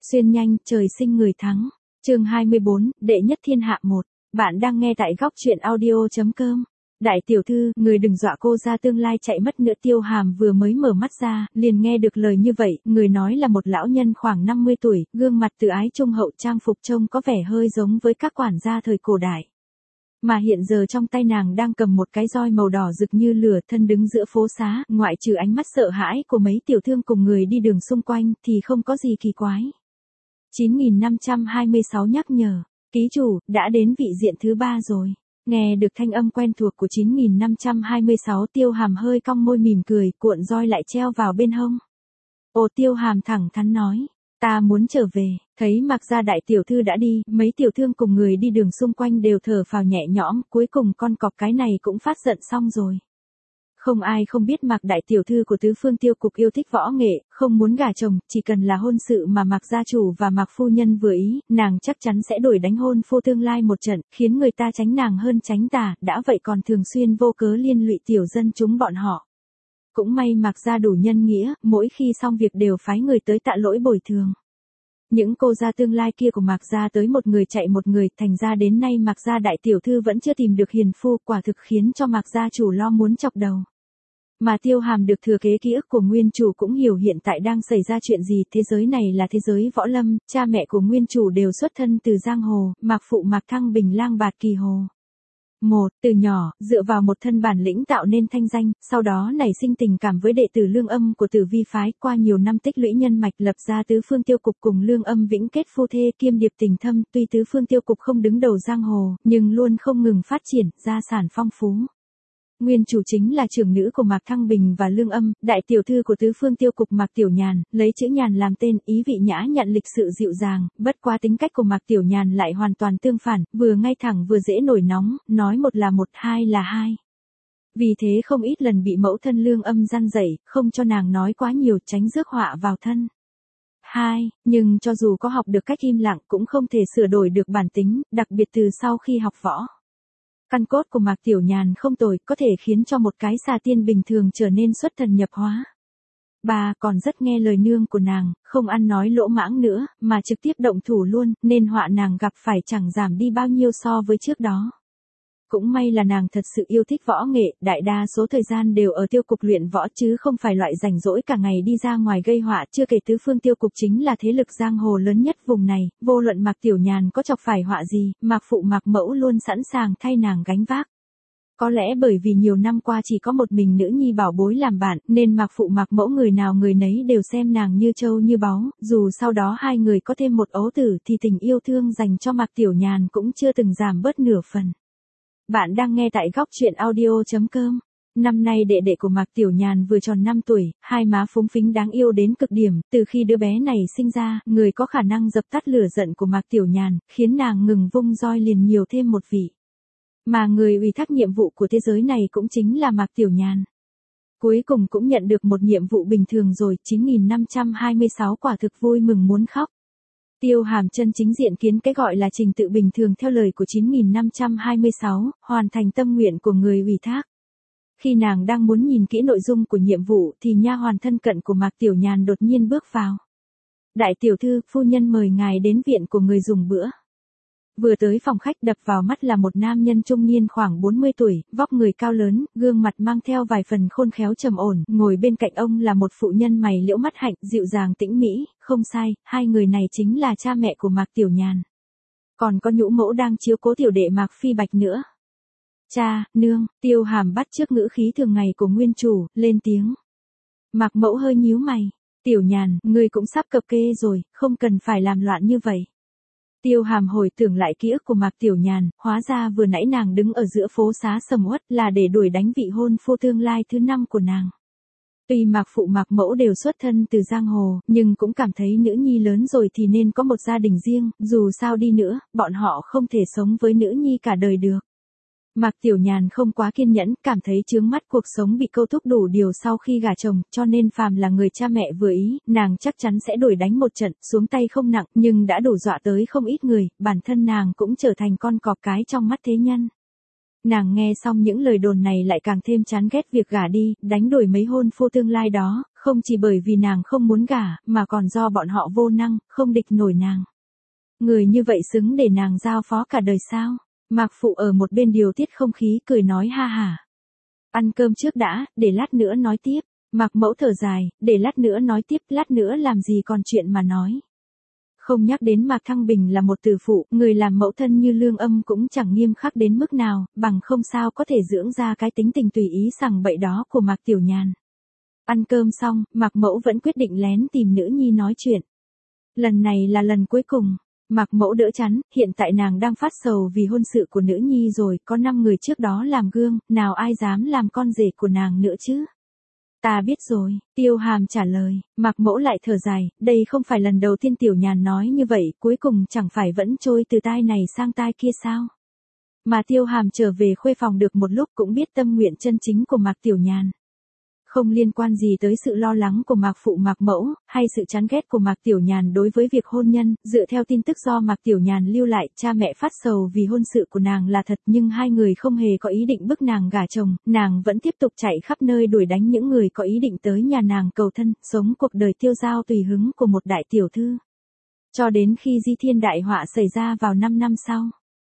Xuyên nhanh, trời sinh người thắng. Chương 24, đệ nhất thiên hạ 1. Bạn đang nghe tại góc truyện audio.com. Đại tiểu thư, người đừng dọa cô ra tương lai chạy mất nữa. Tiêu Hàm vừa mới mở mắt ra, liền nghe được lời như vậy, người nói là một lão nhân khoảng 50 tuổi, gương mặt từ ái trung hậu, trang phục trông có vẻ hơi giống với các quản gia thời cổ đại. Mà hiện giờ trong tay nàng đang cầm một cái roi màu đỏ rực như lửa, thân đứng giữa phố xá, ngoại trừ ánh mắt sợ hãi của mấy tiểu thương cùng người đi đường xung quanh thì không có gì kỳ quái. 9526 nhắc nhở, ký chủ, đã đến vị diện thứ 3 rồi. Nghe được thanh âm quen thuộc của 9526, Tiêu Hàm hơi cong môi mỉm cười, cuộn roi lại treo vào bên hông. Ồ, Tiêu Hàm thẳng thắn nói, ta muốn trở về. Thấy Mạc gia đại tiểu thư đã đi, mấy tiểu thương cùng người đi đường xung quanh đều thở phào nhẹ nhõm, cuối cùng con cọp cái này cũng phát giận xong rồi. Không ai không biết Mạc đại tiểu thư của tứ phương tiêu cục yêu thích võ nghệ, không muốn gả chồng, chỉ cần là hôn sự mà Mạc gia chủ và Mạc phu nhân vừa ý, nàng chắc chắn sẽ đổi đánh hôn phu tương lai một trận, khiến người ta tránh nàng hơn tránh tà, đã vậy còn thường xuyên vô cớ liên lụy tiểu dân chúng bọn họ. Cũng may Mạc gia đủ nhân nghĩa, mỗi khi xong việc đều phái người tới tạ lỗi bồi thường. Những cô gia tương lai kia của Mạc gia tới một người chạy một người, thành ra đến nay Mạc gia đại tiểu thư vẫn chưa tìm được hiền phu, quả thực khiến cho Mạc gia chủ lo muốn chọc đầu. Mà Tiêu Hàm được thừa kế ký ức của nguyên chủ cũng hiểu hiện tại đang xảy ra chuyện gì, thế giới này là thế giới võ lâm, cha mẹ của nguyên chủ đều xuất thân từ giang hồ, Mạc phụ Mạc Thăng Bình lang bạt kỳ hồ. Từ nhỏ, dựa vào một thân bản lĩnh tạo nên thanh danh, sau đó nảy sinh tình cảm với đệ tử Lương Âm của Tử Vi phái, qua nhiều năm tích lũy nhân mạch lập ra tứ phương tiêu cục cùng Lương Âm vĩnh kết phu thê kiêm điệp tình thâm, tuy tứ phương tiêu cục không đứng đầu giang hồ, nhưng luôn không ngừng phát triển, gia sản phong phú. Nguyên chủ chính là trưởng nữ của Mạc Thăng Bình và Lương Âm, đại tiểu thư của tứ phương tiêu cục Mạc Tiểu Nhàn, lấy chữ Nhàn làm tên, ý vị nhã nhặn lịch sự dịu dàng, bất quá tính cách của Mạc Tiểu Nhàn lại hoàn toàn tương phản, vừa ngay thẳng vừa dễ nổi nóng, nói một là một, hai là hai. Vì thế không ít lần bị mẫu thân Lương Âm răn dạy, không cho nàng nói quá nhiều, tránh rước họa vào thân. Nhưng cho dù có học được cách im lặng cũng không thể sửa đổi được bản tính, đặc biệt từ sau khi học võ. Căn cốt của Mạc Tiểu Nhàn không tồi, có thể khiến cho một cái xà tiên bình thường trở nên xuất thần nhập hóa. Còn rất nghe lời nương của nàng, không ăn nói lỗ mãng nữa, mà trực tiếp động thủ luôn, nên họa nàng gặp phải chẳng giảm đi bao nhiêu so với trước đó. Cũng may là nàng thật sự yêu thích võ nghệ, đại đa số thời gian đều ở tiêu cục luyện võ chứ không phải loại rảnh rỗi cả ngày đi ra ngoài gây họa, chưa kể tứ phương tiêu cục chính là thế lực giang hồ lớn nhất vùng này, vô luận Mạc Tiểu Nhàn có chọc phải họa gì, Mạc phụ Mạc mẫu luôn sẵn sàng thay nàng gánh vác. Có lẽ bởi vì nhiều năm qua chỉ có một mình nữ nhi bảo bối làm bạn, nên Mạc phụ Mạc mẫu người nào người nấy đều xem nàng như trâu như báu, dù sau đó hai người có thêm một ấu tử thì tình yêu thương dành cho Mạc Tiểu Nhàn cũng chưa từng giảm bớt nửa phần. Bạn đang nghe tại góc truyện audio.com. Năm nay đệ đệ của Mạc Tiểu Nhàn vừa tròn 5 tuổi, hai má phúng phính đáng yêu đến cực điểm, từ khi đứa bé này sinh ra, người có khả năng dập tắt lửa giận của Mạc Tiểu Nhàn, khiến nàng ngừng vung roi liền nhiều thêm một vị. Mà người ủy thác nhiệm vụ của thế giới này cũng chính là Mạc Tiểu Nhàn. Cuối cùng cũng nhận được một nhiệm vụ bình thường rồi, 9526 quả thực vui mừng muốn khóc. Tiêu Hàm chân chính diện kiến cái gọi là trình tự bình thường theo lời của 9526, hoàn thành tâm nguyện của người ủy thác. Khi nàng đang muốn nhìn kỹ nội dung của nhiệm vụ thì nha hoàn thân cận của Mạc Tiểu Nhàn đột nhiên bước vào. Đại tiểu thư, phu nhân mời ngài đến viện của người dùng bữa. Vừa tới phòng khách đập vào mắt là một nam nhân trung niên khoảng 40 tuổi, vóc người cao lớn, gương mặt mang theo vài phần khôn khéo trầm ổn, ngồi bên cạnh ông là một phụ nhân mày liễu mắt hạnh, dịu dàng tĩnh mỹ, không sai, hai người này chính là cha mẹ của Mạc Tiểu Nhàn. Còn có nhũ mẫu đang chiếu cố tiểu đệ Mạc Phi Bạch nữa. Cha, nương, Tiêu Hàm bắt chước ngữ khí thường ngày của nguyên chủ, lên tiếng. Mạc mẫu hơi nhíu mày, Tiểu Nhàn, ngươi cũng sắp cập kê rồi, không cần phải làm loạn như vậy. Tiêu Hàm hồi tưởng lại ký ức của Mạc Tiểu Nhàn, hóa ra vừa nãy nàng đứng ở giữa phố xá sầm uất là để đuổi đánh vị hôn phu tương lai thứ 5 của nàng. Tuy Mạc phụ Mạc mẫu đều xuất thân từ giang hồ, nhưng cũng cảm thấy nữ nhi lớn rồi thì nên có một gia đình riêng, dù sao đi nữa, bọn họ không thể sống với nữ nhi cả đời được. Mạc Tiểu Nhàn không quá kiên nhẫn, cảm thấy chướng mắt cuộc sống bị câu thúc đủ điều sau khi gả chồng, cho nên phàm là người cha mẹ vừa ý, nàng chắc chắn sẽ đuổi đánh một trận, xuống tay không nặng, nhưng đã đủ dọa tới không ít người, bản thân nàng cũng trở thành con cọp cái trong mắt thế nhân. Nàng nghe xong những lời đồn này lại càng thêm chán ghét việc gả đi, đánh đổi mấy hôn phu tương lai đó, không chỉ bởi vì nàng không muốn gả, mà còn do bọn họ vô năng, không địch nổi nàng. Người như vậy xứng để nàng giao phó cả đời sao? Mạc Phụ ở một bên điều tiết không khí cười nói ha hả. Ăn cơm trước đã, để lát nữa nói tiếp. Mạc Mẫu thở dài, để lát nữa nói tiếp, lát nữa làm gì còn chuyện mà nói. Không nhắc đến Mạc Thăng Bình là một tử phụ, người làm mẫu thân như Lương Âm cũng chẳng nghiêm khắc đến mức nào, bằng không sao có thể dưỡng ra cái tính tình tùy ý sằng bậy đó của Mạc Tiểu Nhàn. Ăn cơm xong, Mạc Mẫu vẫn quyết định lén tìm nữ nhi nói chuyện. Lần này là lần cuối cùng. Mạc Mẫu đỡ chắn, hiện tại nàng đang phát sầu vì hôn sự của nữ nhi rồi, có 5 người trước đó làm gương, nào ai dám làm con rể của nàng nữa chứ? Ta biết rồi, Tiêu Hàm trả lời. Mạc Mẫu lại thở dài, đây không phải lần đầu tiên Tiểu Nhàn nói như vậy, cuối cùng chẳng phải vẫn trôi từ tai này sang tai kia sao? Mà Tiêu Hàm trở về khuê phòng được một lúc cũng biết tâm nguyện chân chính của Mạc Tiểu Nhàn. Không liên quan gì tới sự lo lắng của Mạc Phụ Mạc Mẫu, hay sự chán ghét của Mạc Tiểu Nhàn đối với việc hôn nhân, dựa theo tin tức do Mạc Tiểu Nhàn lưu lại, cha mẹ phát sầu vì hôn sự của nàng là thật, nhưng hai người không hề có ý định bức nàng gả chồng, nàng vẫn tiếp tục chạy khắp nơi đuổi đánh những người có ý định tới nhà nàng cầu thân, sống cuộc đời tiêu dao tùy hứng của một đại tiểu thư. Cho đến khi Di Thiên đại họa xảy ra vào 5 năm sau.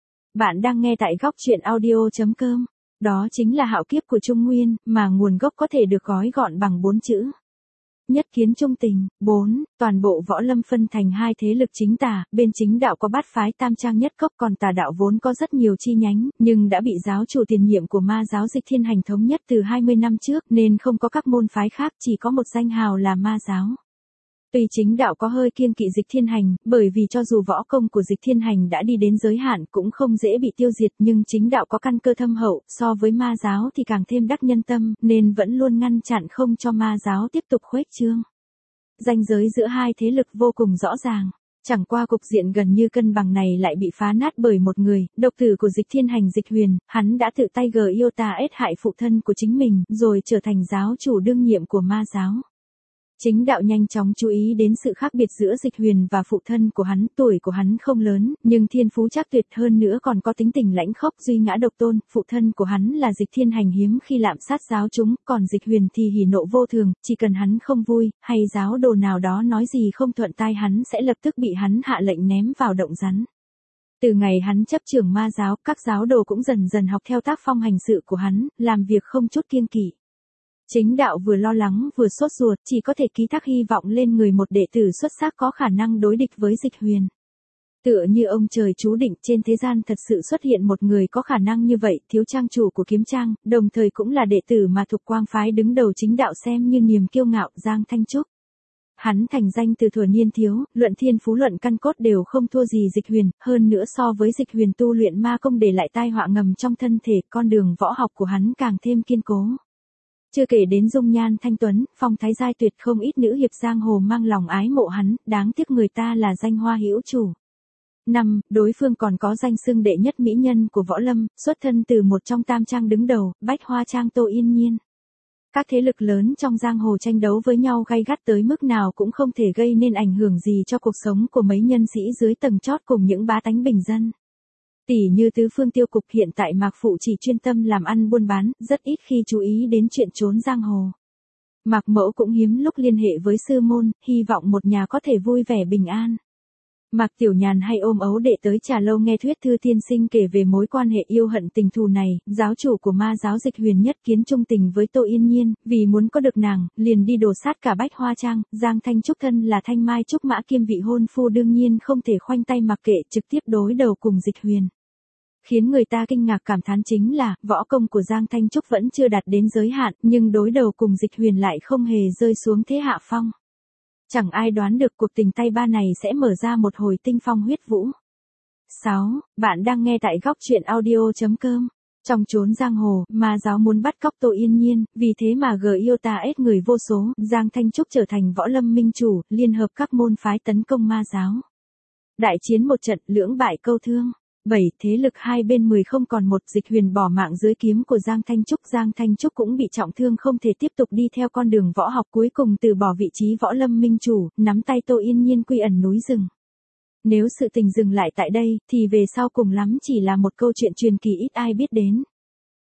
Bạn đang nghe tại góc truyện audio.com. Đó chính là hạo kiếp của Trung Nguyên, mà nguồn gốc có thể được gói gọn bằng 4 chữ. Nhất kiến trung tình. 4. Toàn bộ võ lâm phân thành hai thế lực chính tà, bên chính đạo có bát phái tam trang nhất cốc, còn tà đạo vốn có rất nhiều chi nhánh, nhưng đã bị giáo chủ tiền nhiệm của ma giáo Dịch Thiên Hành thống nhất từ 20 năm trước, nên không có các môn phái khác, chỉ có một danh hào là ma giáo. Tuy chính đạo có hơi kiêng kỵ Dịch Thiên Hành, bởi vì cho dù võ công của Dịch Thiên Hành đã đi đến giới hạn cũng không dễ bị tiêu diệt, nhưng chính đạo có căn cơ thâm hậu, so với ma giáo thì càng thêm đắc nhân tâm, nên vẫn luôn ngăn chặn không cho ma giáo tiếp tục khuếch trương. Ranh giới giữa hai thế lực vô cùng rõ ràng. Chẳng qua cục diện gần như cân bằng này lại bị phá nát bởi một người, độc tử của Dịch Thiên Hành Dịch Huyền, hắn đã tự tay giết hại phụ thân của chính mình, rồi trở thành giáo chủ đương nhiệm của ma giáo. Chính đạo nhanh chóng chú ý đến sự khác biệt giữa Dịch Huyền và phụ thân của hắn, tuổi của hắn không lớn, nhưng thiên phú chắc tuyệt, hơn nữa còn có tính tình lãnh khốc duy ngã độc tôn, phụ thân của hắn là Dịch Thiên Hành hiếm khi lạm sát giáo chúng, còn Dịch Huyền thì hỉ nộ vô thường, chỉ cần hắn không vui, hay giáo đồ nào đó nói gì không thuận tai hắn sẽ lập tức bị hắn hạ lệnh ném vào động rắn. Từ ngày hắn chấp trưởng ma giáo, các giáo đồ cũng dần dần học theo tác phong hành sự của hắn, làm việc không chút kiêng kỵ. Chính đạo vừa lo lắng vừa sốt ruột, chỉ có thể ký thác hy vọng lên người một đệ tử xuất sắc có khả năng đối địch với Dịch Huyền. Tựa như ông trời chú định, trên thế gian thật sự xuất hiện một người có khả năng như vậy, thiếu trang chủ của Kiếm Trang, đồng thời cũng là đệ tử mà Thục Quang phái đứng đầu chính đạo xem như niềm kiêu ngạo, Giang Thanh Trúc. Hắn thành danh từ thuở niên thiếu, luận thiên phú luận căn cốt đều không thua gì Dịch Huyền, hơn nữa so với Dịch Huyền tu luyện ma công để lại tai họa ngầm trong thân thể, con đường võ học của hắn càng thêm kiên cố. Chưa kể đến dung nhan thanh tuấn, phong thái giai tuyệt, không ít nữ hiệp giang hồ mang lòng ái mộ hắn, đáng tiếc người ta là danh hoa hữu chủ. 5. Đối phương còn có danh xưng đệ nhất mỹ nhân của võ lâm, xuất thân từ một trong tam trang đứng đầu, Bách Hoa Trang Tô Yên Nhiên. Các thế lực lớn trong giang hồ tranh đấu với nhau gay gắt tới mức nào cũng không thể gây nên ảnh hưởng gì cho cuộc sống của mấy nhân sĩ dưới tầng chót cùng những bá tánh bình dân. Tỷ như Tứ Phương Tiêu Cục, hiện tại Mạc Phụ chỉ chuyên tâm làm ăn buôn bán, rất ít khi chú ý đến chuyện trốn giang hồ. Mạc Mẫu cũng hiếm lúc liên hệ với sư môn, hy vọng một nhà có thể vui vẻ bình an. Mạc Tiểu Nhàn hay ôm ấu đệ tới trà lâu nghe Thuyết Thư tiên sinh kể về mối quan hệ yêu hận tình thù này, giáo chủ của ma giáo Dịch Huyền nhất kiến trung tình với Tô Yên Nhiên, vì muốn có được nàng, liền đi đổ sát cả Bách Hoa Trang, Giang Thanh Trúc thân là Thanh Mai Trúc Mã kiêm vị hôn phu đương nhiên không thể khoanh tay mặc kệ, trực tiếp đối đầu cùng Dịch Huyền. Khiến người ta kinh ngạc cảm thán chính là, võ công của Giang Thanh Trúc vẫn chưa đạt đến giới hạn, nhưng đối đầu cùng Dịch Huyền lại không hề rơi xuống thế hạ phong. Chẳng ai đoán được cuộc tình tay ba này sẽ mở ra một hồi tinh phong huyết vũ. 6. Bạn đang nghe tại góc truyện audio.com. Trong chốn giang hồ, ma giáo muốn bắt cóc Tô Yên Nhiên, vì thế mà giết người vô số, Giang Thanh Trúc trở thành võ lâm minh chủ, liên hợp các môn phái tấn công ma giáo. Đại chiến một trận, lưỡng bại câu thương. 7. Thế lực hai bên 10 không còn một, Dịch Huyền bỏ mạng dưới kiếm của Giang Thanh Trúc cũng bị trọng thương không thể tiếp tục đi theo con đường võ học, cuối cùng từ bỏ vị trí võ lâm minh chủ, nắm tay Tô Yên Nhiên quy ẩn núi rừng. Nếu sự tình dừng lại tại đây, thì về sau cùng lắm chỉ là một câu chuyện truyền kỳ ít ai biết đến.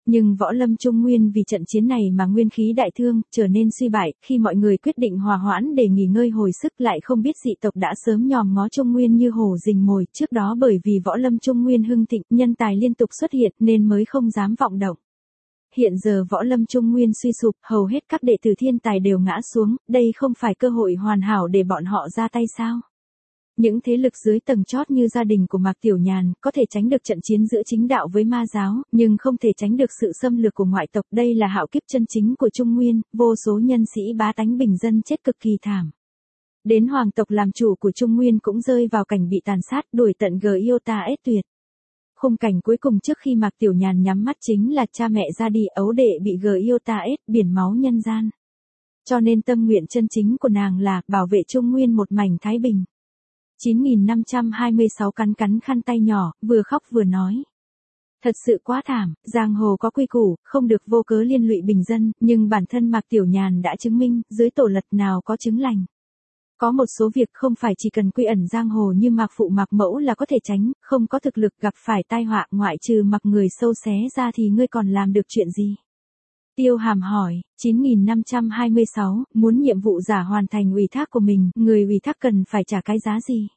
Nhưng võ lâm Trung Nguyên vì trận chiến này mà nguyên khí đại thương, trở nên suy bại, khi mọi người quyết định hòa hoãn để nghỉ ngơi hồi sức lại không biết dị tộc đã sớm nhòm ngó Trung Nguyên như hổ rình mồi, trước đó bởi vì võ lâm Trung Nguyên hưng thịnh, nhân tài liên tục xuất hiện nên mới không dám vọng động. Hiện giờ võ lâm Trung Nguyên suy sụp, hầu hết các đệ tử thiên tài đều ngã xuống, đây không phải cơ hội hoàn hảo để bọn họ ra tay sao? Những thế lực dưới tầng chót như gia đình của Mạc Tiểu Nhàn có thể tránh được trận chiến giữa chính đạo với ma giáo, nhưng không thể tránh được sự xâm lược của ngoại tộc. Đây là hạo kiếp chân chính của Trung Nguyên, vô số nhân sĩ bá tánh bình dân chết cực kỳ thảm. Đến hoàng tộc làm chủ của Trung Nguyên cũng rơi vào cảnh bị tàn sát, đuổi tận Giota ết tuyệt. Khung cảnh cuối cùng trước khi Mạc Tiểu Nhàn nhắm mắt chính là cha mẹ ra đi, ấu đệ bị Giota ết, biển máu nhân gian. Cho nên tâm nguyện chân chính của nàng là bảo vệ Trung Nguyên một mảnh thái bình. 9526 cắn cắn khăn tay nhỏ, vừa khóc vừa nói. Thật sự quá thảm, giang hồ có quy củ, không được vô cớ liên lụy bình dân, nhưng bản thân Mạc Tiểu Nhàn đã chứng minh, dưới tổ lật nào có chứng lành. Có một số việc không phải chỉ cần quy ẩn giang hồ như Mạc Phụ Mạc Mẫu là có thể tránh, không có thực lực gặp phải tai họa, ngoại trừ mặc người sâu xé ra thì ngươi còn làm được chuyện gì? Tiêu Hàm hỏi, 9526, muốn nhiệm vụ giả hoàn thành ủy thác của mình, người ủy thác cần phải trả cái giá gì?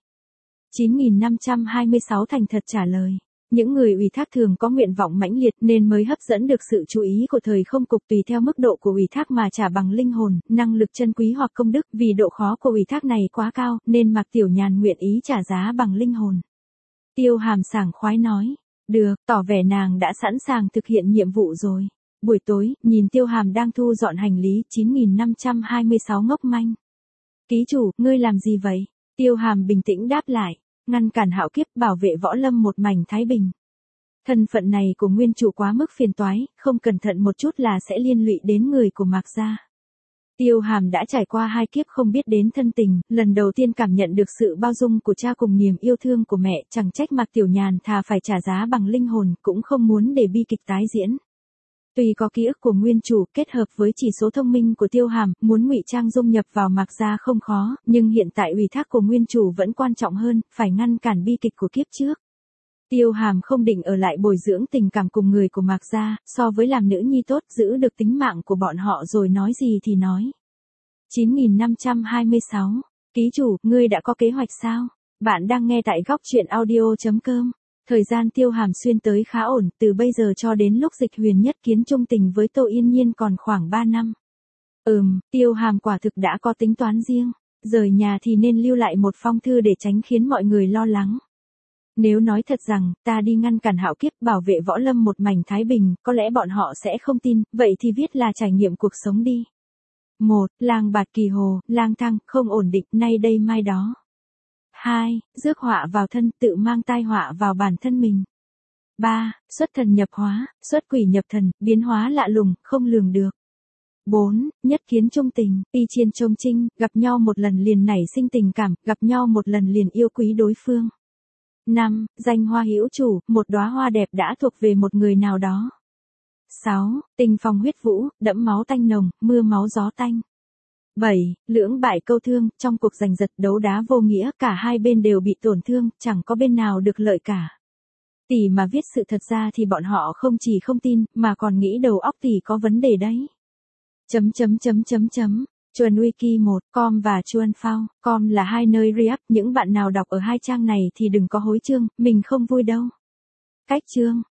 9526 thành thật trả lời. Những người ủy thác thường có nguyện vọng mãnh liệt nên mới hấp dẫn được sự chú ý của thời không cục, tùy theo mức độ của ủy thác mà trả bằng linh hồn, năng lực chân quý hoặc công đức. Vì độ khó của ủy thác này quá cao nên Mạc Tiểu Nhàn nguyện ý trả giá bằng linh hồn. Tiêu Hàm sảng khoái nói, được, tỏ vẻ nàng đã sẵn sàng thực hiện nhiệm vụ rồi. Buổi tối, nhìn Tiêu Hàm đang thu dọn hành lý, 9526 ngốc manh. Ký chủ, ngươi làm gì vậy? Tiêu Hàm bình tĩnh đáp lại, ngăn cản hạo kiếp, bảo vệ võ lâm một mảnh thái bình. Thân phận này của nguyên chủ quá mức phiền toái, không cẩn thận một chút là sẽ liên lụy đến người của Mạc gia. Tiêu Hàm đã trải qua 2 kiếp không biết đến thân tình, lần đầu tiên cảm nhận được sự bao dung của cha cùng niềm yêu thương của mẹ, chẳng trách Mạc Tiểu Nhàn thà phải trả giá bằng linh hồn, cũng không muốn để bi kịch tái diễn. Tuy có ký ức của nguyên chủ kết hợp với chỉ số thông minh của Tiêu Hàm, muốn ngụy trang dung nhập vào Mạc gia không khó, nhưng hiện tại ủy thác của nguyên chủ vẫn quan trọng hơn, phải ngăn cản bi kịch của kiếp trước. Tiêu Hàm không định ở lại bồi dưỡng tình cảm cùng người của Mạc gia, so với làm nữ nhi tốt, giữ được tính mạng của bọn họ rồi nói gì thì nói. 9526, ký chủ, ngươi đã có kế hoạch sao? Bạn đang nghe tại góc truyện audio.com. Thời gian Tiêu Hàm xuyên tới khá ổn, từ bây giờ cho đến lúc Dịch Huyền nhất kiến chung tình với Tô Yên Nhiên còn khoảng 3 năm. Tiêu Hàm quả thực đã có tính toán riêng, rời nhà thì nên lưu lại một phong thư để tránh khiến mọi người lo lắng. Nếu nói thật rằng, ta đi ngăn cản hạo kiếp, bảo vệ võ lâm một mảnh thái bình, có lẽ bọn họ sẽ không tin, vậy thì viết là trải nghiệm cuộc sống đi. 1. Lang bạt kỳ hồ, lang thang, không ổn định, nay đây mai đó. 2. Rước họa vào thân, tự mang tai họa vào bản thân mình. 3. Xuất thần nhập hóa, xuất quỷ nhập thần, biến hóa lạ lùng, không lường được. 4. Nhất kiến chung tình, y chiên trông trinh, gặp nhau một lần liền nảy sinh tình cảm, gặp nhau một lần liền yêu quý đối phương. 5. Danh hoa hữu chủ, một đóa hoa đẹp đã thuộc về một người nào đó. 6. Tình phong huyết vũ, đẫm máu tanh nồng, mưa máu gió tanh. 7. Lưỡng bại câu thương, trong cuộc giành giật đấu đá vô nghĩa, cả hai bên đều bị tổn thương, chẳng có bên nào được lợi cả. Tỷ mà viết sự thật ra thì bọn họ không chỉ không tin, mà còn nghĩ đầu óc tỷ có vấn đề đấy. Chuan Wiki 1, com và Chuan Phao, com là 2 nơi re-up, những bạn nào đọc ở 2 trang này thì đừng có hối chương, mình không vui đâu. Cách chương